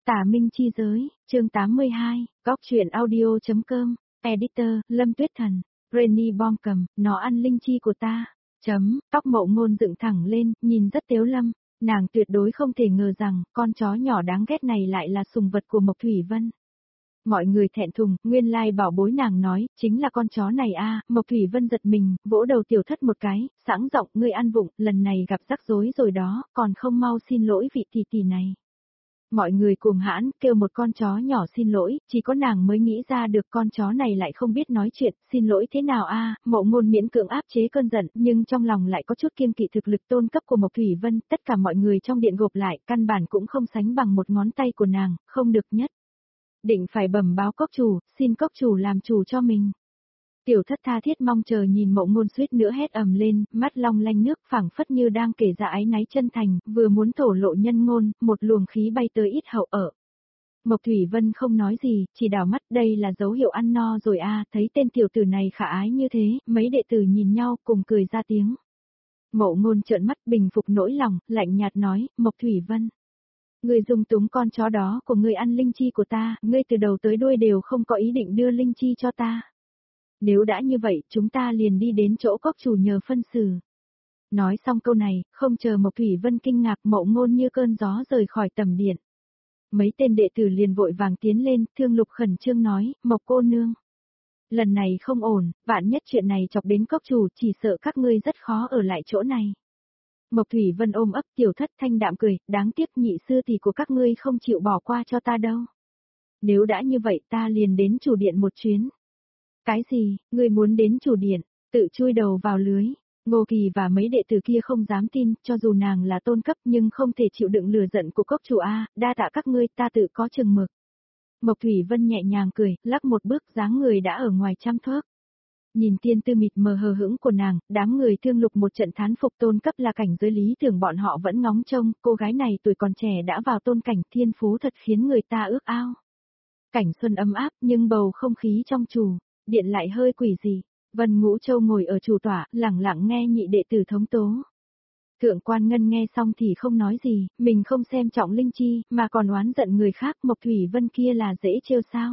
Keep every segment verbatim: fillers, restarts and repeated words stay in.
Tả Minh Chi Giới, chương tám mươi hai, Góc truyện audio.com, Editor, Lâm Tuyết Thần, Rainy Bom cầm, nó ăn linh chi của ta. Chấm, tóc Mậu Ngôn dựng thẳng lên, nhìn rất tiếu lâm, nàng tuyệt đối không thể ngờ rằng, con chó nhỏ đáng ghét này lại là sùng vật của Mộc Thủy Vân. Mọi người thẹn thùng, nguyên lai bảo bối nàng nói, chính là con chó này a. Mộc Thủy Vân giật mình, vỗ đầu Tiểu Thất một cái, sẵn giọng, ngươi ăn vụng, lần này gặp rắc rối rồi đó, còn không mau xin lỗi vị tỷ tỷ này. Mọi người cuồng hãn, kêu một con chó nhỏ xin lỗi, chỉ có nàng mới nghĩ ra được con chó này lại không biết nói chuyện, xin lỗi thế nào a. Mậu Ngôn miễn cưỡng áp chế cơn giận, nhưng trong lòng lại có chút kiêng kỵ thực lực tôn cấp của Mộc Thủy Vân, tất cả mọi người trong điện gộp lại, căn bản cũng không sánh bằng một ngón tay của nàng, không được nhất. Định phải bẩm báo cốc chủ, xin cốc chủ làm chủ cho mình. Tiểu Thất tha thiết mong chờ nhìn Mậu Ngôn suýt nữa hét ầm lên, mắt long lanh nước phảng phất như đang kể ra ái náy chân thành, vừa muốn thổ lộ nhân ngôn, một luồng khí bay tới ít hậu ở. Mộc Thủy Vân không nói gì, chỉ đảo mắt, đây là dấu hiệu ăn no rồi a. Thấy tên tiểu tử này khả ái như thế, mấy đệ tử nhìn nhau cùng cười ra tiếng. Mậu Ngôn trợn mắt bình phục nỗi lòng, lạnh nhạt nói, Mộc Thủy Vân. Ngươi dung túng con chó đó của ngươi ăn linh chi của ta, ngươi từ đầu tới đuôi đều không có ý định đưa linh chi cho ta. Nếu đã như vậy, chúng ta liền đi đến chỗ cốc chủ nhờ phân xử. Nói xong câu này, không chờ Mộc Thủy Vân kinh ngạc, Mậu Ngôn như cơn gió rời khỏi tầm điện. Mấy tên đệ tử liền vội vàng tiến lên, Thương Lục khẩn trương nói, Mộc cô nương. Lần này không ổn, vạn nhất chuyện này chọc đến cốc chủ, chỉ sợ các ngươi rất khó ở lại chỗ này. Mộc Thủy Vân ôm ấp Tiểu Thất thanh đạm cười, đáng tiếc nhị sư tỷ của các ngươi không chịu bỏ qua cho ta đâu. Nếu đã như vậy ta liền đến chủ điện một chuyến. Cái gì, ngươi muốn đến chủ điện, tự chui đầu vào lưới. Ngô Kỳ và mấy đệ tử kia không dám tin, cho dù nàng là tôn cấp nhưng không thể chịu đựng lửa giận của cốc chủ A, đa tạ các ngươi, ta tự có chừng mực. Mộc Thủy Vân nhẹ nhàng cười, lắc một bước dáng người đã ở ngoài trăm thước. Nhìn tiên tư mịt mờ hờ hững của nàng, đám người Thương Lục một trận thán phục tôn cấp là cảnh giới lý tưởng bọn họ vẫn ngóng trông, cô gái này tuổi còn trẻ đã vào tôn cảnh, thiên phú thật khiến người ta ước ao. Cảnh xuân ấm áp nhưng bầu không khí trong chủ điện lại hơi quỷ dị. Vân Ngũ Châu ngồi ở chủ tọa, lẳng lặng nghe nhị đệ tử thống tố. Thượng quan Ngân nghe xong thì không nói gì, mình không xem trọng linh chi, mà còn oán giận người khác, Mộc Thủy Vân kia là dễ trêu sao.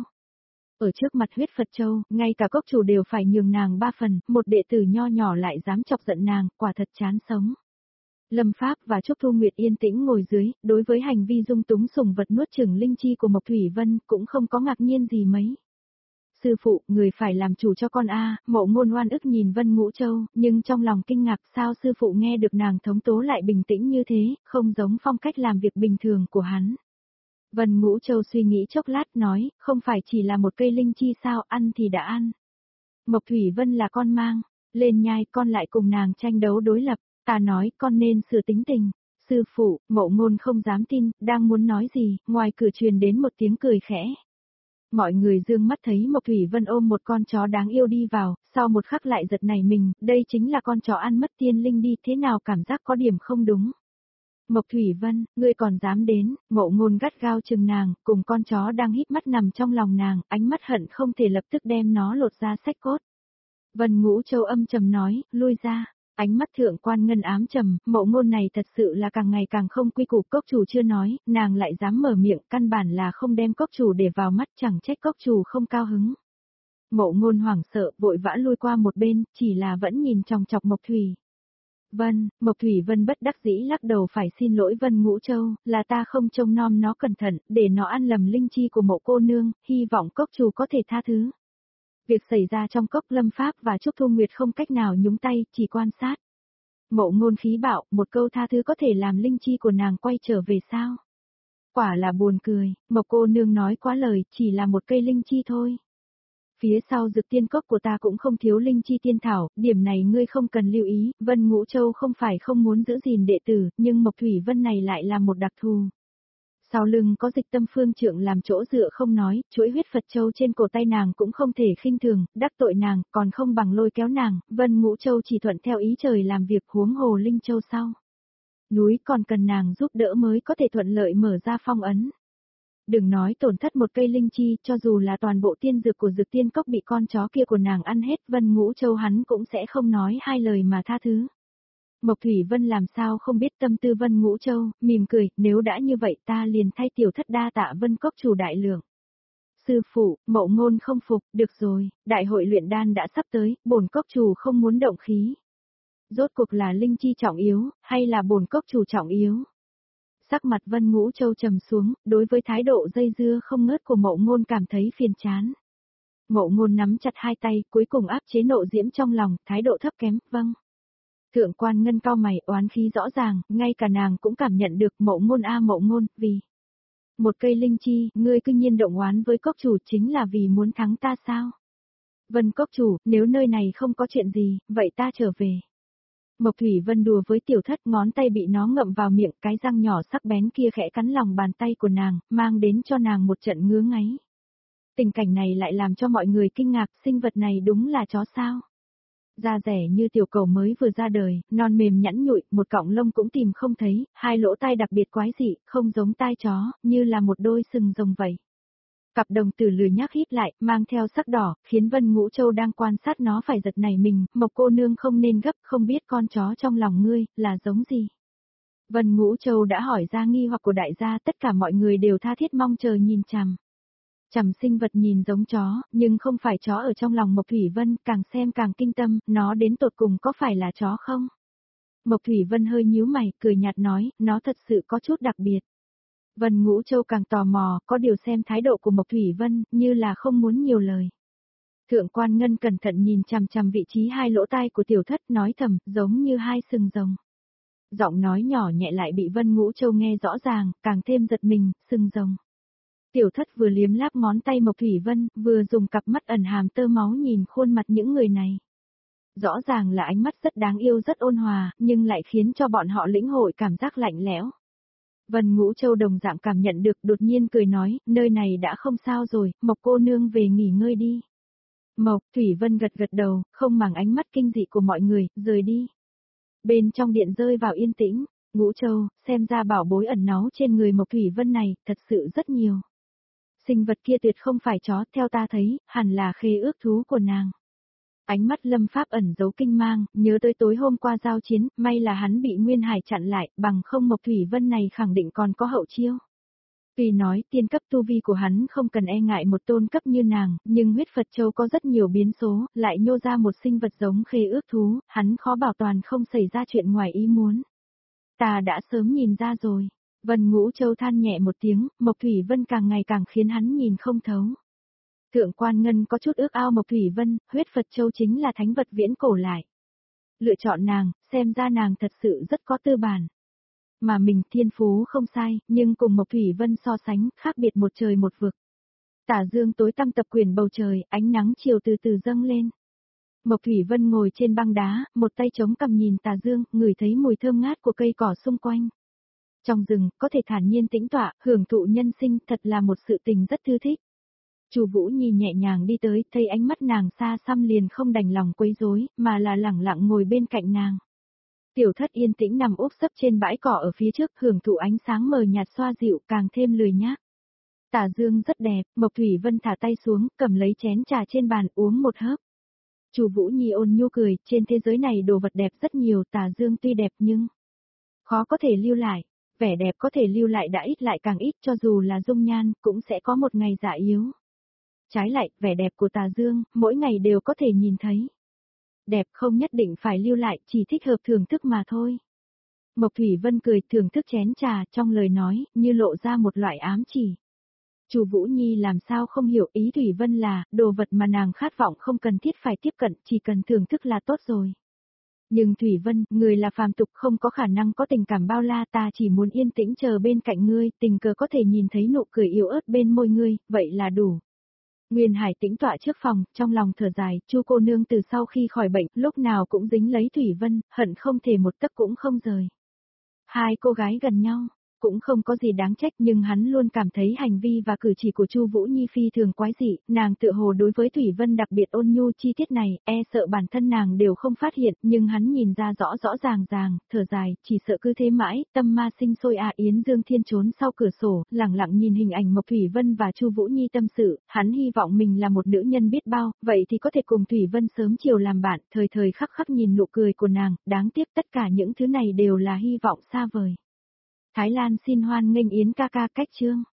Ở trước mặt huyết Phật Châu, ngay cả cốc chủ đều phải nhường nàng ba phần, một đệ tử nho nhỏ lại dám chọc giận nàng, quả thật chán sống. Lâm Pháp và Trúc Thu Nguyệt yên tĩnh ngồi dưới, đối với hành vi dung túng sủng vật nuốt chửng linh chi của Mộc Thủy Vân, cũng không có ngạc nhiên gì mấy. Sư phụ, người phải làm chủ cho con a. Mậu Ngôn oan ức nhìn Vân Ngũ Châu, nhưng trong lòng kinh ngạc sao sư phụ nghe được nàng thống tố lại bình tĩnh như thế, không giống phong cách làm việc bình thường của hắn. Vân Ngũ Châu suy nghĩ chốc lát nói, không phải chỉ là một cây linh chi sao, ăn thì đã ăn. Mộc Thủy Vân là con mang, lên nhai con lại cùng nàng tranh đấu đối lập, ta nói con nên sửa tính tình. Sư phụ, Mậu Ngôn không dám tin, đang muốn nói gì, ngoài cửa truyền đến một tiếng cười khẽ. Mọi người dương mắt thấy Mộc Thủy Vân ôm một con chó đáng yêu đi vào, sau một khắc lại giật nảy mình, đây chính là con chó ăn mất tiên linh đi, thế nào cảm giác có điểm không đúng. Mộc Thủy Vân, ngươi còn dám đến, Mậu Ngôn gắt gao chừng nàng, cùng con chó đang híp mắt nằm trong lòng nàng, ánh mắt hận không thể lập tức đem nó lột ra xách cốt. Vân Ngũ Châu âm trầm nói, lui ra. Ánh mắt thượng quan Ngân ám trầm, Mậu Ngôn này thật sự là càng ngày càng không quy củ, cốc chủ chưa nói, nàng lại dám mở miệng, căn bản là không đem cốc chủ để vào mắt, chẳng trách cốc chủ không cao hứng. Mậu Ngôn hoảng sợ, vội vã lui qua một bên, chỉ là vẫn nhìn chòng chọc Mộc Thủy Vân. Mộc Thủy Vân bất đắc dĩ lắc đầu, phải xin lỗi Vân Ngũ Châu, là ta không trông nom nó cẩn thận, để nó ăn lầm linh chi của Mậu cô nương, hy vọng cốc chủ có thể tha thứ. Việc xảy ra trong cốc, Lâm Pháp và Trúc Thu Nguyệt không cách nào nhúng tay, chỉ quan sát. Mậu Ngôn khí bạo, một câu tha thứ có thể làm linh chi của nàng quay trở về sao? Quả là buồn cười, Mộc cô nương nói quá lời, chỉ là một cây linh chi thôi. Phía sau Dực Tiên Cốc của ta cũng không thiếu linh chi tiên thảo, điểm này ngươi không cần lưu ý, Vân Ngũ Châu không phải không muốn giữ gìn đệ tử, nhưng Mộc Thủy Vân này lại là một đặc thù. Sau lưng có Dịch Tâm Phương Trượng làm chỗ dựa không nói, chuỗi huyết Phật Châu trên cổ tay nàng cũng không thể khinh thường, đắc tội nàng, còn không bằng lôi kéo nàng, Vân Ngũ Châu chỉ thuận theo ý trời làm việc, huống hồ Linh Châu sau. Núi còn cần nàng giúp đỡ mới có thể thuận lợi mở ra phong ấn. Đừng nói tổn thất một cây linh chi, cho dù là toàn bộ tiên dược của Dực Tiên Cốc bị con chó kia của nàng ăn hết, Vân Ngũ Châu hắn cũng sẽ không nói hai lời mà tha thứ. Mộc Thủy Vân làm sao không biết tâm tư Vân Ngũ Châu, mỉm cười, nếu đã như vậy ta liền thay tiểu thất đa tạ Vân Cốc chủ đại lượng. Sư phụ, Mậu Ngôn không phục, được rồi, đại hội luyện đan đã sắp tới, bổn cốc chủ không muốn động khí. Rốt cuộc là linh chi trọng yếu, hay là bổn cốc chủ trọng yếu? Sắc mặt Vân Ngũ Châu trầm xuống, đối với thái độ dây dưa không ngớt của Mậu Ngôn cảm thấy phiền chán. Mậu Ngôn nắm chặt hai tay, cuối cùng áp chế nộ diễm trong lòng, thái độ thấp kém, vâng. Thượng quan ngân cao mày, oán khí rõ ràng, ngay cả nàng cũng cảm nhận được Mậu Ngôn a Mậu Ngôn, vì một cây linh chi, ngươi cư nhiên động oán với cốc chủ chính là vì muốn thắng ta sao? Vân cốc chủ, nếu nơi này không có chuyện gì, vậy ta trở về. Mộc Thủy Vân đùa với tiểu thất, ngón tay bị nó ngậm vào miệng, cái răng nhỏ sắc bén kia khẽ cắn lòng bàn tay của nàng, mang đến cho nàng một trận ngứa ngáy. Tình cảnh này lại làm cho mọi người kinh ngạc, sinh vật này đúng là chó sao? Da rẻ như tiểu cầu mới vừa ra đời, non mềm nhẵn nhụi, một cọng lông cũng tìm không thấy, hai lỗ tai đặc biệt quái dị, không giống tai chó, như là một đôi sừng rồng vậy. Cặp đồng tử lười nhác híp lại, mang theo sắc đỏ, khiến Vân Ngũ Châu đang quan sát nó phải giật nảy mình, Mộc cô nương không nên gấp, không biết con chó trong lòng ngươi, là giống gì. Vân Ngũ Châu đã hỏi ra nghi hoặc của đại gia, tất cả mọi người đều tha thiết mong chờ nhìn chằm. Chằm sinh vật nhìn giống chó, nhưng không phải chó ở trong lòng Mộc Thủy Vân, càng xem càng kinh tâm, nó đến tột cùng có phải là chó không? Mộc Thủy Vân hơi nhíu mày, cười nhạt nói, nó thật sự có chút đặc biệt. Vân Ngũ Châu càng tò mò, có điều xem thái độ của Mộc Thủy Vân, như là không muốn nhiều lời. Thượng quan Ngân cẩn thận nhìn chằm chằm vị trí hai lỗ tai của tiểu thất, nói thầm, giống như hai sừng rồng. Giọng nói nhỏ nhẹ lại bị Vân Ngũ Châu nghe rõ ràng, càng thêm giật mình, sừng rồng. Tiểu thất vừa liếm láp ngón tay Mộc Thủy Vân, vừa dùng cặp mắt ẩn hàm tơ máu nhìn khuôn mặt những người này. Rõ ràng là ánh mắt rất đáng yêu rất ôn hòa, nhưng lại khiến cho bọn họ lĩnh hội cảm giác lạnh lẽo. Vân Ngũ Châu đồng dạng cảm nhận được, đột nhiên cười nói, nơi này đã không sao rồi, Mộc cô nương về nghỉ ngơi đi. Mộc Thủy Vân gật gật đầu, không màng ánh mắt kinh dị của mọi người, rời đi. Bên trong điện rơi vào yên tĩnh, Ngũ Châu, xem ra bảo bối ẩn náu trên người Mộc Thủy Vân này, thật sự rất nhiều. Sinh vật kia tuyệt không phải chó, theo ta thấy, hẳn là khế ước thú của nàng. Ánh mắt Lâm Pháp ẩn giấu kinh mang, nhớ tới tối hôm qua giao chiến, may là hắn bị Nguyên Hải chặn lại, bằng không Mộc Thủy Vân này khẳng định còn có hậu chiêu. Tuy nói tiên cấp tu vi của hắn không cần e ngại một tôn cấp như nàng, nhưng huyết Phật Châu có rất nhiều biến số, lại nhô ra một sinh vật giống khế ước thú, hắn khó bảo toàn không xảy ra chuyện ngoài ý muốn. Ta đã sớm nhìn ra rồi. Vân Ngũ Châu than nhẹ một tiếng, Mộc Thủy Vân càng ngày càng khiến hắn nhìn không thấu. Thượng quan Ngân có chút ước ao Mộc Thủy Vân, huyết Phật Châu chính là thánh vật viễn cổ lại. Lựa chọn nàng, xem ra nàng thật sự rất có tư bản. Mà mình thiên phú không sai, nhưng cùng Mộc Thủy Vân so sánh, khác biệt một trời một vực. Tả dương tối tăm tập quyền bầu trời, ánh nắng chiều từ từ dâng lên. Mộc Thủy Vân ngồi trên băng đá, một tay chống cằm nhìn tà dương, ngửi thấy mùi thơm ngát của cây cỏ xung quanh. Trong rừng, có thể thản nhiên tĩnh tọa, hưởng thụ nhân sinh, thật là một sự tình rất thư thích. Chu Vũ Nhi nhẹ nhàng đi tới, thấy ánh mắt nàng xa xăm liền không đành lòng quấy rối, mà là lẳng lặng ngồi bên cạnh nàng. Tiểu thất yên tĩnh nằm úp sấp trên bãi cỏ ở phía trước, hưởng thụ ánh sáng mờ nhạt xoa dịu, càng thêm lười nhác. Tà dương rất đẹp, Mộc Thủy Vân thả tay xuống, cầm lấy chén trà trên bàn uống một hớp. Chu Vũ Nhi ôn nhu cười, trên thế giới này đồ vật đẹp rất nhiều, tà dương tuy đẹp nhưng khó có thể lưu lại. Vẻ đẹp có thể lưu lại đã ít lại càng ít, cho dù là dung nhan, cũng sẽ có một ngày già yếu. Trái lại, vẻ đẹp của tà dương, mỗi ngày đều có thể nhìn thấy. Đẹp không nhất định phải lưu lại, chỉ thích hợp thưởng thức mà thôi. Mộc Thủy Vân cười thưởng thức chén trà, trong lời nói, như lộ ra một loại ám chỉ. Chu Vũ Nhi làm sao không hiểu ý Thủy Vân là, đồ vật mà nàng khát vọng không cần thiết phải tiếp cận, chỉ cần thưởng thức là tốt rồi. Nhưng Thủy Vân, người là phàm tục không có khả năng có tình cảm bao la, ta chỉ muốn yên tĩnh chờ bên cạnh ngươi, tình cờ có thể nhìn thấy nụ cười yếu ớt bên môi ngươi, vậy là đủ. Nguyên Hải tĩnh tọa trước phòng, trong lòng thở dài, Chu cô nương từ sau khi khỏi bệnh, lúc nào cũng dính lấy Thủy Vân, hận không thể một tấc cũng không rời. Hai cô gái gần nhau, cũng không có gì đáng trách, nhưng hắn luôn cảm thấy hành vi và cử chỉ của Chu Vũ Nhi phi thường quái dị, nàng tựa hồ đối với Thủy Vân đặc biệt ôn nhu, chi tiết này, e sợ bản thân nàng đều không phát hiện, nhưng hắn nhìn ra rõ rõ ràng ràng, thở dài, chỉ sợ cứ thế mãi, tâm ma sinh sôi à. Yến Dương Thiên trốn sau cửa sổ, lặng lặng nhìn hình ảnh Mộc Thủy Vân và Chu Vũ Nhi tâm sự, hắn hy vọng mình là một nữ nhân biết bao, vậy thì có thể cùng Thủy Vân sớm chiều làm bạn, thời thời khắc khắc nhìn nụ cười của nàng, đáng tiếc tất cả những thứ này đều là hy vọng xa vời. Thái Lan xin hoan nghênh Yến ca ca cách chương.